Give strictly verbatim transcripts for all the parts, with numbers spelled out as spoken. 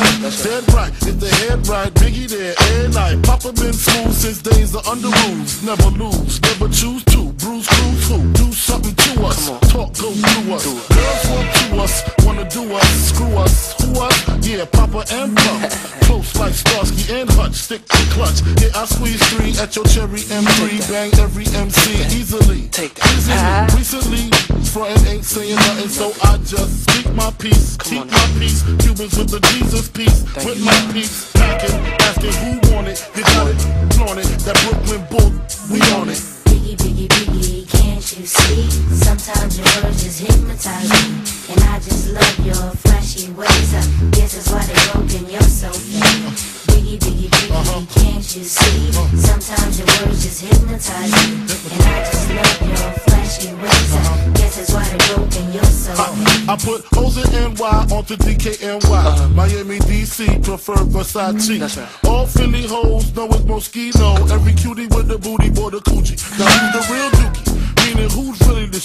That's Dead right, if the head right, Biggie there and night. Papa been smooth since days of under rules. Never lose, never choose to. Bruise, cruise, who? Do something to us. Talk, go through us. Girls want to us, wanna do us. Screw us, who us? Yeah, Papa and Pump. Close like Starsky and Hutch, stick to clutch. Yeah, I squeeze three at your cherry M three. Bang every M C easily. Take that. Easily. Recently, frontin' ain't saying nothing, so I just speak my peace. Keep my peace. Cubans with the Jesus peace. With my peace. Packing, asking who want it. You got it, flaunt it. That Brooklyn bull, we on it. Biggie, Biggie, Biggie, can't you see? Sometimes your words just hypnotize me. And I just love your flashy ways. I guess that's why they broken you're so fake. Biggie, Biggie, Biggie, uh-huh. Can't you see? Sometimes your words just hypnotize me. And I just love your flashy ways. I guess that's why they broken you're so fake. I put O's in N Y onto D K N Y. Uh-huh. Miami, D C, prefer Versace. That's right. All Philly hoes know it's Moschino. Every cutie with the booty, boy, the coochie. Now who's the real dookie? Meaning who's really this?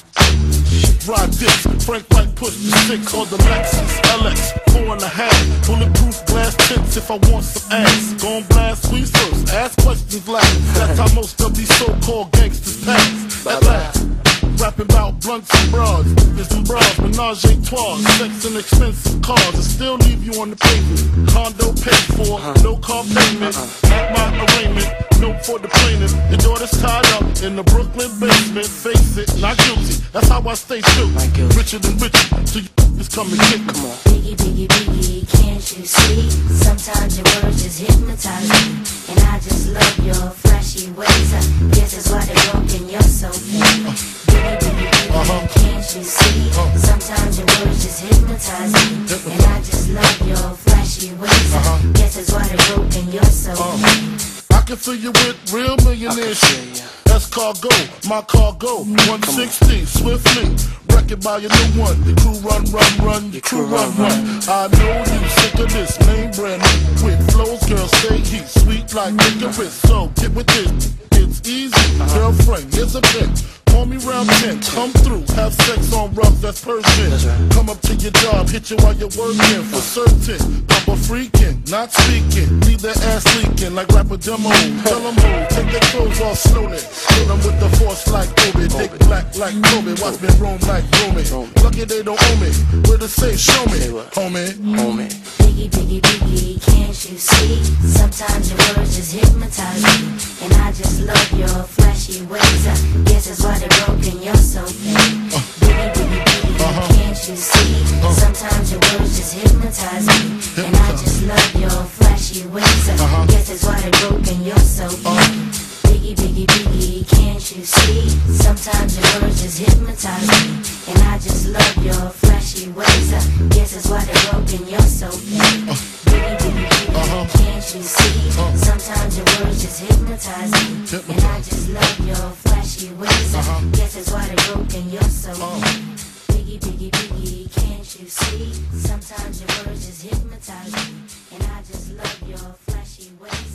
Ride this, Frank White push the six or the Lexus L X, four and a half. Bulletproof glass tips if I want some ass. Gon' blast squeeze first, ask questions last. That's how most of these so-called gangsters pass. At last. Rapping about blunts and bras, there's some bras, menage a trois, sex and expensive cars, and still leave you on the pavement. Condo paid for, no car payment, at my arraignment, note for the plaintiff. Your daughter's tied up in the Brooklyn basement, face it, not guilty, that's how I stay true. Richer than richer, so you just come and get me. Come on. Biggie, Biggie, Biggie, can't you see? Sometimes your words just hypnotize me. And I just love your flashy ways. I guess that's why they're broken, you're so fake. Biggie, Biggie, Biggie, uh-huh. Can't you see? Uh-huh. Sometimes your words just hypnotize me. And I just love your flashy ways. Uh-huh. Guess that's why they're broken, you're so uh-huh. fake. I can fill you with real millionaire shit. That's cargo, my cargo, one sixty, swiftly. Wreck it by your new one. Your crew run, run, run, your crew run, run. I know you sick of this name brand with flows, girl, say he's sweet like licorice. So get with this, it's easy. Girlfriend, here's a bitch. Call me round ten, come through, have sex on rough, that's Persian. Right. Come up to your job, hit you while you're working, for certain. Papa freaking, not speaking, leave their ass leaking like rapper demo. Tell them who, take their clothes off slowly. Hit them with the force like Kobe, dick black like Kobe, watch me roam like Romy. Lucky they don't owe me, where to say show me, homie, homie. Biggie, Biggie, Biggie, can't you see? Sometimes your words just hypnotize me. And I just love your flashy ways. I guess that's why they're broken, you're so fake. Uh, Biggie, Biggie, Biggie, uh-huh. Can't you see? Uh, Sometimes your words just hypnotize me. Hypnotize. And I just love your flashy ways. I uh-huh. guess that's why they're broken, you're so fake. Uh, Biggie, Biggie, Biggie, can't you see? Sometimes your words just hypnotize me. And I just love your flashy ways. I guess that's why they're broken, you're so fake. Uh, Biggie, Biggie, Biggie, uh-huh. Can't you see? Uh, Sometimes your words just hypnotize me. Hypnotize. And I just love your flashy ways. Uh-huh. I guess that's why they're broken, you're so uh, fake. Biggie, Biggie, Biggie, can't you see? Sometimes your words just hypnotize me. And I just love your flashy ways.